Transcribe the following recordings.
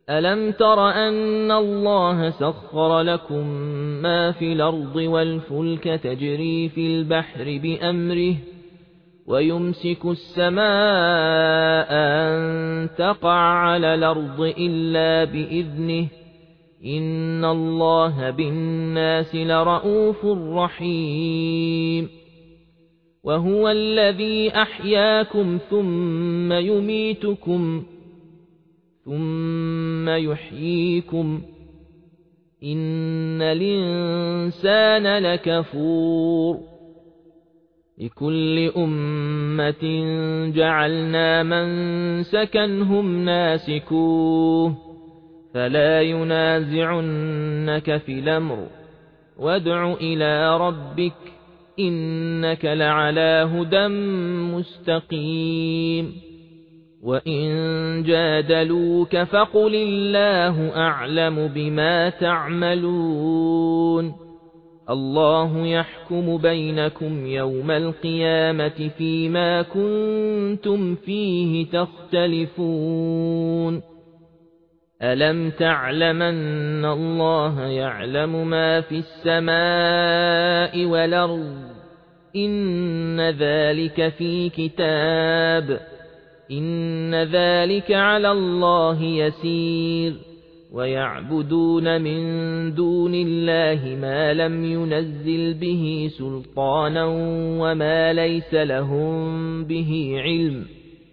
ألم تر أن الله سخر لكم ما في الأرض والفلك تجري في البحر بأمره ويمسك السماء أن تقع على الأرض إلا بإذنه إن الله بالناس لرءوف رحيم وهو الذي أحياكم ثم يميتكم ثم يحييكم إن الإنسان لكفور لكل أمة جعلنا منسكا هم ناسكوه فلا ينازعنك في الأمر وادع إلى ربك إنك لعلى هدى مستقيم وإن جادلوك فقل الله أعلم بما تعملون الله يحكم بينكم يوم القيامة فيما كنتم فيه تختلفون ألم تعلم أن الله يعلم ما في السماء والأرض إن ذلك في كتاب إن ذلك على الله يسير ويعبدون من دون الله ما لم ينزل به سلطانا وما ليس لهم به علم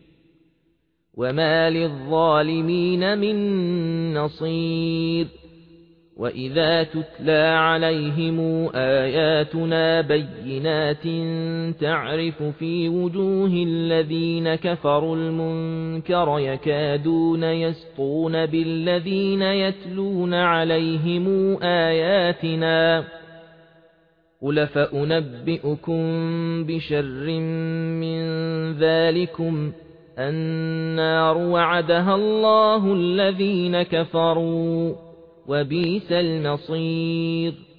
وما للظالمين من نصير وإذا تتلى عليهم آياتنا بينات تعرف في وجوه الذين كفروا المنكر يكادون يسطون بالذين يتلون عليهم آياتنا قل فأنبئكم بشر من ذلكم النار وعدها الله الذين كفروا وبئس المصير